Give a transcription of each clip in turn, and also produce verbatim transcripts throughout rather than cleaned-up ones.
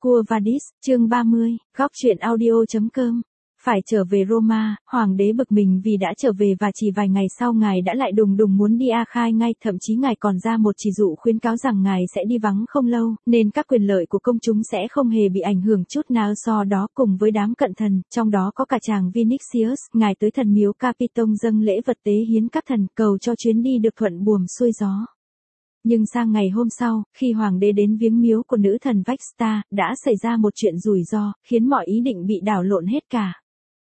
Quo Vadis, chương ba mươi, góc truyện audio.com. Phải trở về Roma, hoàng đế bực mình vì đã trở về và chỉ vài ngày sau ngài đã lại đùng đùng muốn đi A Khai ngay, thậm chí ngài còn ra một chỉ dụ khuyến cáo rằng ngài sẽ đi vắng không lâu, nên các quyền lợi của công chúng sẽ không hề bị ảnh hưởng chút nào. Do đó cùng với đám cận thần, trong đó có cả chàng Vinicius, ngài tới thần miếu Capitong dâng lễ vật tế hiến các thần, cầu cho chuyến đi được thuận buồm xuôi gió. Nhưng sang ngày hôm sau, khi hoàng đế đến viếng miếu của nữ thần Vesta, đã xảy ra một chuyện rủi ro, khiến mọi ý định bị đảo lộn hết cả.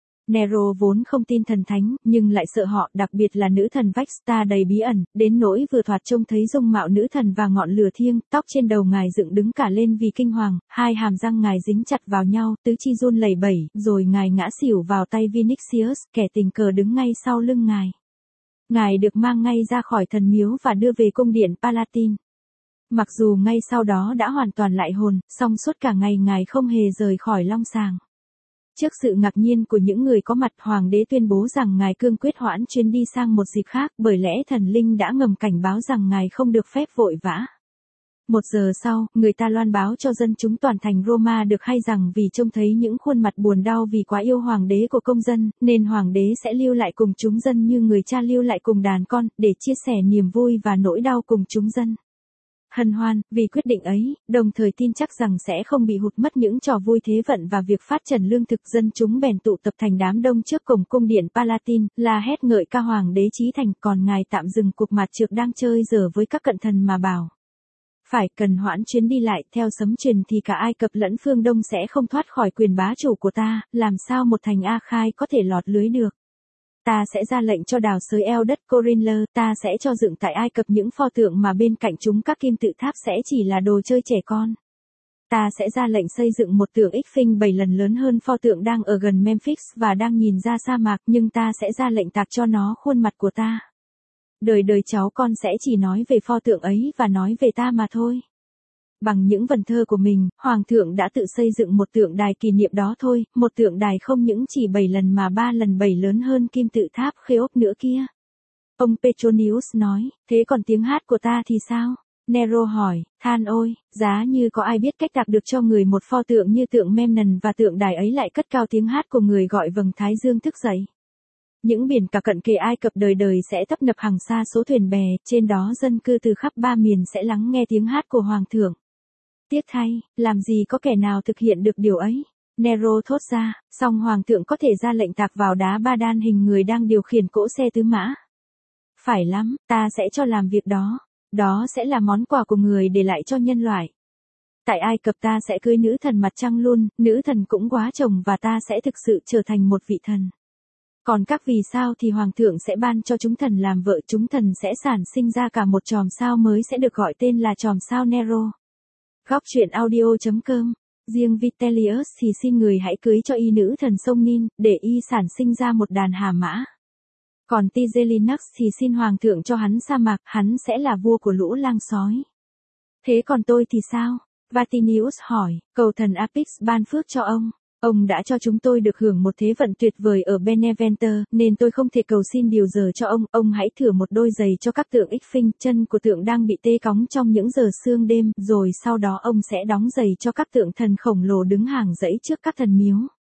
Nero vốn không tin thần thánh, nhưng lại sợ họ, đặc biệt là nữ thần Vesta đầy bí ẩn, đến nỗi vừa thoạt trông thấy dung mạo nữ thần và ngọn lửa thiêng, tóc trên đầu ngài dựng đứng cả lên vì kinh hoàng, hai hàm răng ngài dính chặt vào nhau, tứ chi run lẩy bẩy, rồi ngài ngã xỉu vào tay Vinicius, kẻ tình cờ đứng ngay sau lưng ngài. Ngài được mang ngay ra khỏi thần miếu và đưa về cung điện Palatine. Mặc dù ngay sau đó đã hoàn toàn lại hồn, song suốt cả ngày ngài không hề rời khỏi long sàng. Trước sự ngạc nhiên của những người có mặt, hoàng đế tuyên bố rằng ngài cương quyết hoãn chuyến đi sang một dịp khác, bởi lẽ thần linh đã ngầm cảnh báo rằng ngài không được phép vội vã. Một giờ sau, người ta loan báo cho dân chúng toàn thành Roma được hay rằng vì trông thấy những khuôn mặt buồn đau vì quá yêu hoàng đế của công dân, nên hoàng đế sẽ lưu lại cùng chúng dân như người cha lưu lại cùng đàn con, để chia sẻ niềm vui và nỗi đau cùng chúng dân. Hân hoan, vì quyết định ấy, đồng thời tin chắc rằng sẽ không bị hụt mất những trò vui thế vận và việc phát trần lương thực, dân chúng bèn tụ tập thành đám đông trước cổng cung điện Palatine, la hét ngợi ca hoàng đế chí thành, còn ngài tạm dừng cuộc mạt trược đang chơi dở với các cận thần mà bảo. Phải, cần hoãn chuyến đi lại, theo sấm truyền thì cả Ai Cập lẫn phương Đông sẽ không thoát khỏi quyền bá chủ của ta, làm sao một thành A Khai có thể lọt lưới được. Ta sẽ ra lệnh cho đào xới eo đất Corinth, ta sẽ cho dựng tại Ai Cập những pho tượng mà bên cạnh chúng các kim tự tháp sẽ chỉ là đồ chơi trẻ con. Ta sẽ ra lệnh xây dựng một tượng ích phinh bảy lần lớn hơn pho tượng đang ở gần Memphis và đang nhìn ra sa mạc, nhưng ta sẽ ra lệnh tạc cho nó khuôn mặt của ta. Đời đời cháu con sẽ chỉ nói về pho tượng ấy và nói về ta mà thôi. Bằng những vần thơ của mình, Hoàng thượng đã tự xây dựng một tượng đài kỷ niệm đó thôi, một tượng đài không những chỉ bảy lần mà ba lần bảy lớn hơn kim tự tháp Khéops nữa kia. Ông Petronius nói, thế còn tiếng hát của ta thì sao? Nero hỏi, than ôi, giá như có ai biết cách tạc được cho người một pho tượng như tượng Memnon và tượng đài ấy lại cất cao tiếng hát của người gọi vầng thái dương thức dậy. Những biển cả cận kề Ai Cập đời đời sẽ tấp nập hàng xa số thuyền bè, trên đó dân cư từ khắp ba miền sẽ lắng nghe tiếng hát của Hoàng thượng. Tiếc thay, làm gì có kẻ nào thực hiện được điều ấy? Nero thốt ra, song Hoàng thượng có thể ra lệnh tạc vào đá ba đan hình người đang điều khiển cỗ xe tứ mã. Phải lắm, ta sẽ cho làm việc đó. Đó sẽ là món quà của người để lại cho nhân loại. Tại Ai Cập ta sẽ cưới nữ thần mặt trăng luôn, nữ thần cũng quá chồng và ta sẽ thực sự trở thành một vị thần. Còn các vì sao thì Hoàng thượng sẽ ban cho chúng thần làm vợ, chúng thần sẽ sản sinh ra cả một chòm sao mới sẽ được gọi tên là chòm sao Nero. Góc truyện audio.com. Riêng Vitellius thì xin người hãy cưới cho y nữ thần sông Nin, để y sản sinh ra một đàn hà mã. Còn Tigellinus thì xin hoàng thượng cho hắn sa mạc, hắn sẽ là vua của lũ lang sói. Thế còn tôi thì sao? Vatinius hỏi, cầu thần Apis ban phước cho ông. Ông đã cho chúng tôi được hưởng một thế vận tuyệt vời ở Beneventer, nên tôi không thể cầu xin điều giờ cho ông. Ông hãy thử một đôi giày cho các tượng ích phinh, chân của tượng đang bị tê cóng trong những giờ sương đêm, rồi sau đó ông sẽ đóng giày cho các tượng thần khổng lồ đứng hàng dãy trước các thần miếu.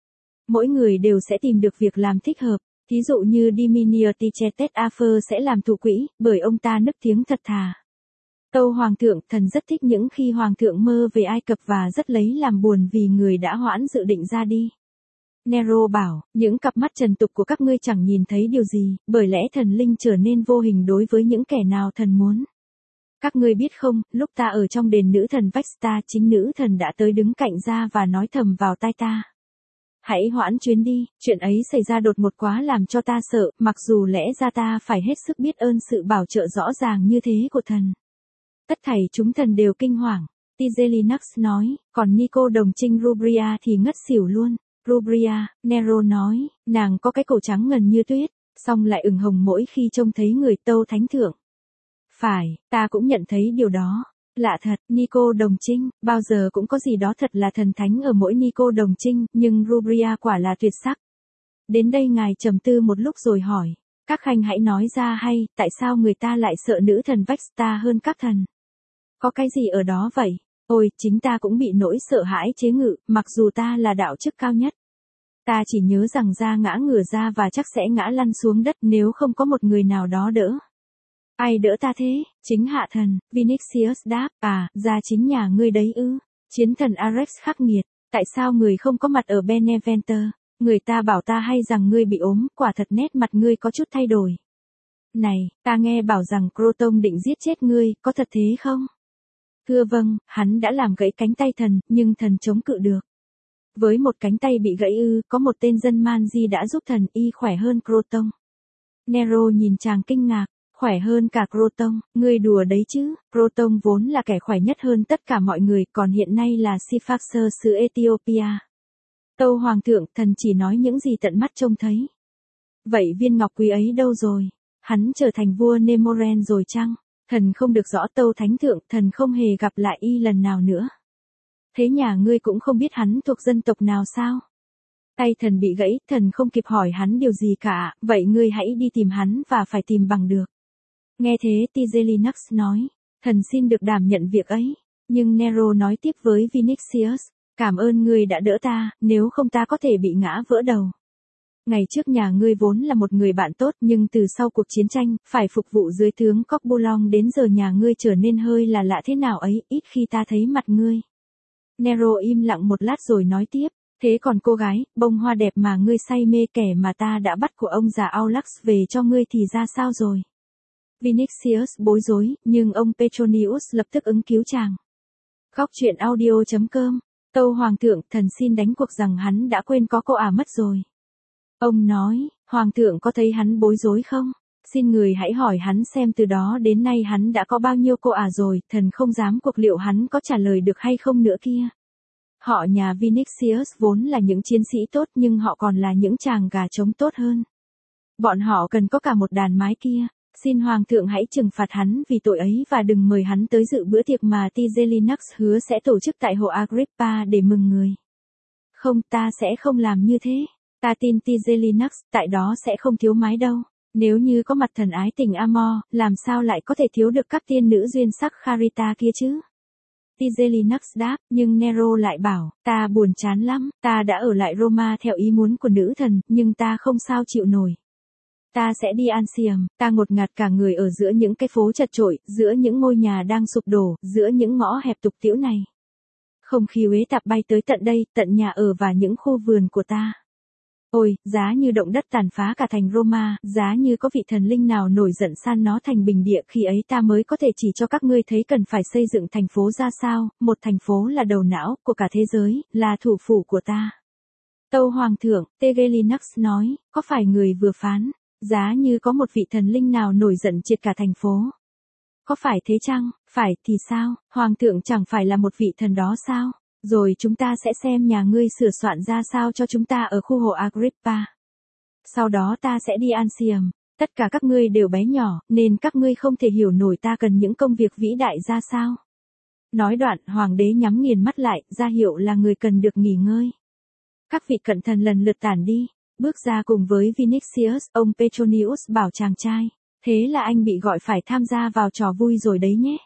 Mỗi người đều sẽ tìm được việc làm thích hợp, thí dụ như Diminuitichetet Afer sẽ làm thủ quỹ, bởi ông ta nức tiếng thật thà. Tâu Hoàng thượng, thần rất thích những khi Hoàng thượng mơ về Ai Cập và rất lấy làm buồn vì người đã hoãn dự định ra đi. Nero bảo, những cặp mắt trần tục của các ngươi chẳng nhìn thấy điều gì, bởi lẽ thần linh trở nên vô hình đối với những kẻ nào thần muốn. Các ngươi biết không, lúc ta ở trong đền nữ thần Vesta, chính nữ thần đã tới đứng cạnh ra và nói thầm vào tai ta. Hãy hoãn chuyến đi, chuyện ấy xảy ra đột ngột quá làm cho ta sợ, mặc dù lẽ ra ta phải hết sức biết ơn sự bảo trợ rõ ràng như thế của thần. Tất thảy chúng thần đều kinh hoàng. Tigellinus nói, còn Nico đồng trinh Rubria thì ngất xỉu luôn. Rubria, Nero nói, nàng có cái cổ trắng ngần như tuyết, song lại ửng hồng mỗi khi trông thấy người tâu thánh thượng. Phải, ta cũng nhận thấy điều đó. Lạ thật, Nico đồng trinh, bao giờ cũng có gì đó thật là thần thánh ở mỗi Nico đồng trinh, nhưng Rubria quả là tuyệt sắc. Đến đây ngài trầm tư một lúc rồi hỏi, các khanh hãy nói ra hay, tại sao người ta lại sợ nữ thần Vesta hơn các thần? Có cái gì ở đó vậy? Ôi, chính ta cũng bị nỗi sợ hãi chế ngự, mặc dù ta là đạo chức cao nhất. Ta chỉ nhớ rằng ra ngã ngửa ra và chắc sẽ ngã lăn xuống đất nếu không có một người nào đó đỡ. Ai đỡ ta thế? Chính hạ thần, Vinicius đáp, à, ra chính nhà ngươi đấy ư. Chiến thần Ares khắc nghiệt, tại sao người không có mặt ở Beneventer? Người ta bảo ta hay rằng ngươi bị ốm, quả thật nét mặt ngươi có chút thay đổi. Này, ta nghe bảo rằng Croton định giết chết ngươi, có thật thế không? Thưa vâng, hắn đã làm gãy cánh tay thần, nhưng thần chống cự được. Với một cánh tay bị gãy ư, có một tên dân Manji đã giúp thần y khỏe hơn Croton. Nero nhìn chàng kinh ngạc, khỏe hơn cả Croton, ngươi đùa đấy chứ, Croton vốn là kẻ khỏe nhất hơn tất cả mọi người, còn hiện nay là Sifaxer xứ Ethiopia. Tâu hoàng thượng, thần chỉ nói những gì tận mắt trông thấy. Vậy viên ngọc quý ấy đâu rồi? Hắn trở thành vua Nemoren rồi chăng? Thần không được rõ tâu thánh thượng, thần không hề gặp lại y lần nào nữa. Thế nhà ngươi cũng không biết hắn thuộc dân tộc nào sao? Tay thần bị gãy, thần không kịp hỏi hắn điều gì cả, vậy ngươi hãy đi tìm hắn và phải tìm bằng được. Nghe thế Tigellinus nói, thần xin được đảm nhận việc ấy. Nhưng Nero nói tiếp với Vinicius, cảm ơn ngươi đã đỡ ta, nếu không ta có thể bị ngã vỡ đầu. Ngày trước nhà ngươi vốn là một người bạn tốt, nhưng từ sau cuộc chiến tranh, phải phục vụ dưới tướng Corbulo đến giờ nhà ngươi trở nên hơi là lạ thế nào ấy, ít khi ta thấy mặt ngươi. Nero im lặng một lát rồi nói tiếp, thế còn cô gái, bông hoa đẹp mà ngươi say mê kẻ mà ta đã bắt của ông già Aulax về cho ngươi thì ra sao rồi? Vinicius bối rối, nhưng ông Petronius lập tức ứng cứu chàng. Góc truyện audio chấm com, tâu hoàng thượng, thần xin đánh cuộc rằng hắn đã quên có cô ả mất rồi. Ông nói, hoàng thượng có thấy hắn bối rối không? Xin người hãy hỏi hắn xem từ đó đến nay hắn đã có bao nhiêu cô ả rồi, thần không dám cuộc liệu hắn có trả lời được hay không nữa kia. Họ nhà Vinicius vốn là những chiến sĩ tốt nhưng họ còn là những chàng gà trống tốt hơn. Bọn họ cần có cả một đàn mái kia. Xin hoàng thượng hãy trừng phạt hắn vì tội ấy và đừng mời hắn tới dự bữa tiệc mà Tigellinus hứa sẽ tổ chức tại hồ Agrippa để mừng người. Không, ta sẽ không làm như thế. Ta tin Tigellinus, tại đó sẽ không thiếu mái đâu. Nếu như có mặt thần ái tình Amor, làm sao lại có thể thiếu được các tiên nữ duyên sắc Charita kia chứ? Tigellinus đáp, nhưng Nero lại bảo, ta buồn chán lắm, ta đã ở lại Roma theo ý muốn của nữ thần, nhưng ta không sao chịu nổi. Ta sẽ đi Ansium, ta ngột ngạt cả người ở giữa những cái phố chật chội, giữa những ngôi nhà đang sụp đổ, giữa những ngõ hẹp tục tĩu này. Không khí uế tạp bay tới tận đây, tận nhà ở và những khu vườn của ta. Ôi, giá như động đất tàn phá cả thành Roma, giá như có vị thần linh nào nổi giận san nó thành bình địa, khi ấy ta mới có thể chỉ cho các ngươi thấy cần phải xây dựng thành phố ra sao, một thành phố là đầu não của cả thế giới, là thủ phủ của ta. Tâu hoàng thượng, Tigellinus nói, có phải người vừa phán, giá như có một vị thần linh nào nổi giận triệt cả thành phố. Có phải thế chăng? Phải thì sao? Hoàng thượng chẳng phải là một vị thần đó sao? Rồi chúng ta sẽ xem nhà ngươi sửa soạn ra sao cho chúng ta ở khu hồ Agrippa. Sau đó ta sẽ đi Ansium. Tất cả các ngươi đều bé nhỏ, nên các ngươi không thể hiểu nổi ta cần những công việc vĩ đại ra sao. Nói đoạn, hoàng đế nhắm nghiền mắt lại, ra hiệu là người cần được nghỉ ngơi. Các vị cận thần lần lượt tản đi. Bước ra cùng với Vinicius, ông Petronius bảo chàng trai, thế là anh bị gọi phải tham gia vào trò vui rồi đấy nhé.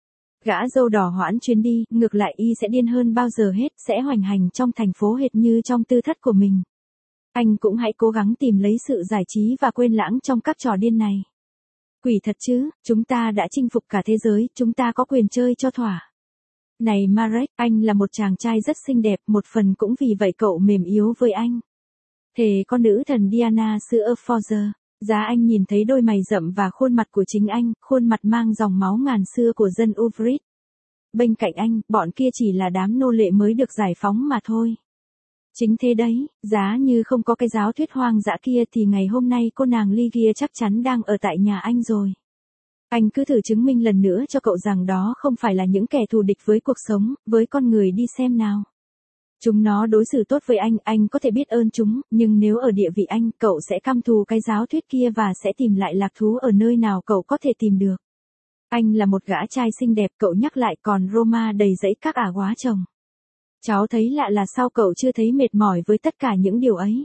Gã dâu đỏ hoãn chuyến đi, ngược lại y sẽ điên hơn bao giờ hết, sẽ hoành hành trong thành phố hệt như trong tư thất của mình. Anh cũng hãy cố gắng tìm lấy sự giải trí và quên lãng trong các trò điên này. Quỷ thật chứ, chúng ta đã chinh phục cả thế giới, chúng ta có quyền chơi cho thỏa. Này Marek, anh là một chàng trai rất xinh đẹp, một phần cũng vì vậy cậu mềm yếu với anh. Thề con nữ thần Diana xứ Ephesus, giá anh nhìn thấy đôi mày rậm và khuôn mặt của chính anh, khuôn mặt mang dòng máu ngàn xưa của dân Uvrit. Bên cạnh anh, bọn kia chỉ là đám nô lệ mới được giải phóng mà thôi. Chính thế đấy, giá như không có cái giáo thuyết hoang dã kia thì ngày hôm nay cô nàng Lygia chắc chắn đang ở tại nhà anh rồi. Anh cứ thử chứng minh lần nữa cho cậu rằng đó không phải là những kẻ thù địch với cuộc sống, với con người đi xem nào. Chúng nó đối xử tốt với anh, anh có thể biết ơn chúng, nhưng nếu ở địa vị anh, cậu sẽ căm thù cái giáo thuyết kia và sẽ tìm lại lạc thú ở nơi nào cậu có thể tìm được. Anh là một gã trai xinh đẹp, cậu nhắc lại, còn Roma đầy rẫy các ả quá chồng. Cháu thấy lạ là sao cậu chưa thấy mệt mỏi với tất cả những điều ấy.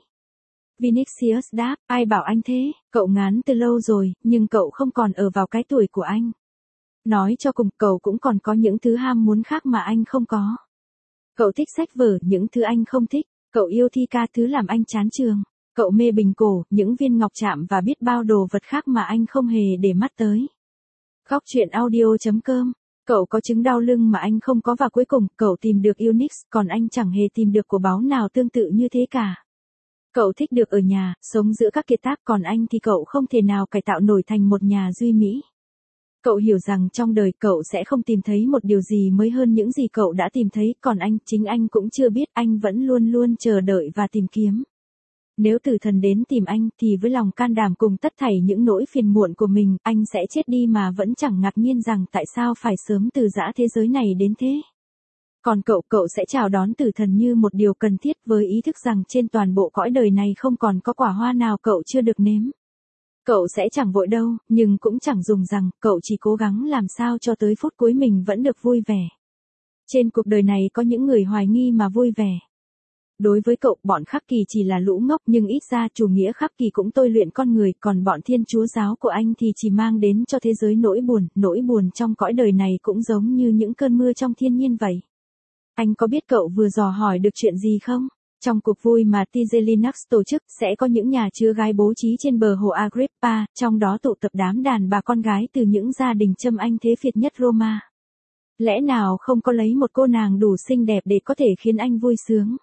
Vinicius đáp, ai bảo anh thế, cậu ngán từ lâu rồi, nhưng cậu không còn ở vào cái tuổi của anh. Nói cho cùng, cậu cũng còn có những thứ ham muốn khác mà anh không có. Cậu thích sách vở, những thứ anh không thích. Cậu yêu thi ca, thứ làm anh chán trường. Cậu mê bình cổ, những viên ngọc chạm và biết bao đồ vật khác mà anh không hề để mắt tới. Góc chuyện audio chấm com. Cậu có chứng đau lưng mà anh không có và cuối cùng, cậu tìm được Unix, còn anh chẳng hề tìm được của báo nào tương tự như thế cả. Cậu thích được ở nhà, sống giữa các kiệt tác, còn anh thì cậu không thể nào cải tạo nổi thành một nhà duy mỹ. Cậu hiểu rằng trong đời cậu sẽ không tìm thấy một điều gì mới hơn những gì cậu đã tìm thấy, còn anh, chính anh cũng chưa biết, anh vẫn luôn luôn chờ đợi và tìm kiếm. Nếu tử thần đến tìm anh, thì với lòng can đảm cùng tất thảy những nỗi phiền muộn của mình, anh sẽ chết đi mà vẫn chẳng ngạc nhiên rằng tại sao phải sớm từ giã thế giới này đến thế. Còn cậu, cậu sẽ chào đón tử thần như một điều cần thiết với ý thức rằng trên toàn bộ cõi đời này không còn có quả hoa nào cậu chưa được nếm. Cậu sẽ chẳng vội đâu, nhưng cũng chẳng dùng rằng, cậu chỉ cố gắng làm sao cho tới phút cuối mình vẫn được vui vẻ. Trên cuộc đời này có những người hoài nghi mà vui vẻ. Đối với cậu, bọn Khắc Kỳ chỉ là lũ ngốc, nhưng ít ra chủ nghĩa Khắc Kỳ cũng tôi luyện con người, còn bọn Thiên Chúa giáo của anh thì chỉ mang đến cho thế giới nỗi buồn, nỗi buồn trong cõi đời này cũng giống như những cơn mưa trong thiên nhiên vậy. Anh có biết cậu vừa dò hỏi được chuyện gì không? Trong cuộc vui mà tê giê Linux tổ chức, sẽ có những nhà chứa gái bố trí trên bờ hồ Agrippa, trong đó tụ tập đám đàn bà con gái từ những gia đình châm anh thế phiệt nhất Roma. Lẽ nào không có lấy một cô nàng đủ xinh đẹp để có thể khiến anh vui sướng?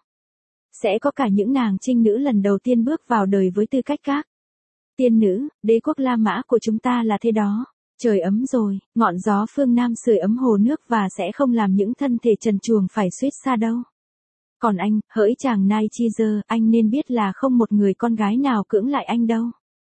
Sẽ có cả những nàng trinh nữ lần đầu tiên bước vào đời với tư cách các tiên nữ, đế quốc La Mã của chúng ta là thế đó. Trời ấm rồi, ngọn gió phương Nam sưởi ấm hồ nước và sẽ không làm những thân thể trần truồng phải suýt xa đâu. Còn anh, hỡi chàng Nichizer, anh nên biết là không một người con gái nào cưỡng lại anh đâu.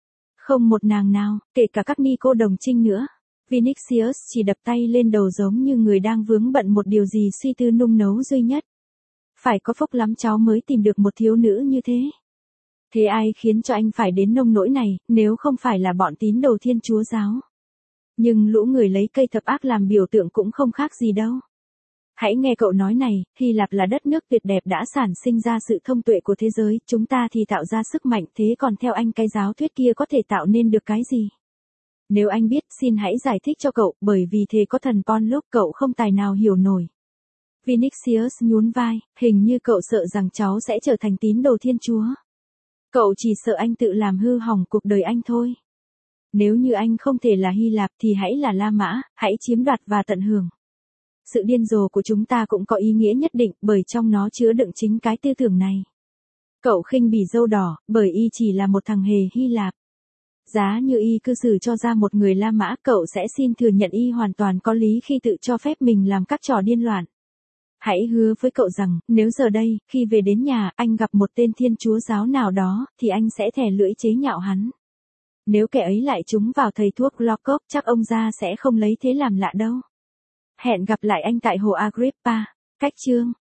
Không một nàng nào, kể cả các ni cô đồng trinh nữa. Vinicius chỉ đập tay lên đầu giống như người đang vướng bận một điều gì suy tư nung nấu duy nhất. Phải có phúc lắm cháu mới tìm được một thiếu nữ như thế. Thế ai khiến cho anh phải đến nông nỗi này, nếu không phải là bọn tín đồ Thiên Chúa giáo. Nhưng lũ người lấy cây thập ác làm biểu tượng cũng không khác gì đâu. Hãy nghe cậu nói này, Hy Lạp là đất nước tuyệt đẹp đã sản sinh ra sự thông tuệ của thế giới, chúng ta thì tạo ra sức mạnh, thế còn theo anh cái giáo thuyết kia có thể tạo nên được cái gì? Nếu anh biết, xin hãy giải thích cho cậu, bởi vì thế có thần Ponlux cậu không tài nào hiểu nổi. Vinicius nhún vai, hình như cậu sợ rằng cháu sẽ trở thành tín đồ Thiên Chúa. Cậu chỉ sợ anh tự làm hư hỏng cuộc đời anh thôi. Nếu như anh không thể là Hy Lạp thì hãy là La Mã, hãy chiếm đoạt và tận hưởng. Sự điên rồ của chúng ta cũng có ý nghĩa nhất định, bởi trong nó chứa đựng chính cái tư tưởng này. Cậu khinh bỉ dâu đỏ, bởi y chỉ là một thằng hề Hy Lạp. Giá như y cư xử cho ra một người La Mã, cậu sẽ xin thừa nhận y hoàn toàn có lý khi tự cho phép mình làm các trò điên loạn. Hãy hứa với cậu rằng, nếu giờ đây, khi về đến nhà, anh gặp một tên Thiên Chúa giáo nào đó, thì anh sẽ thè lưỡi chế nhạo hắn. Nếu kẻ ấy lại trúng vào thầy thuốc Lockock, chắc ông già sẽ không lấy thế làm lạ đâu. Hẹn gặp lại anh tại hồ Agrippa. Cách chương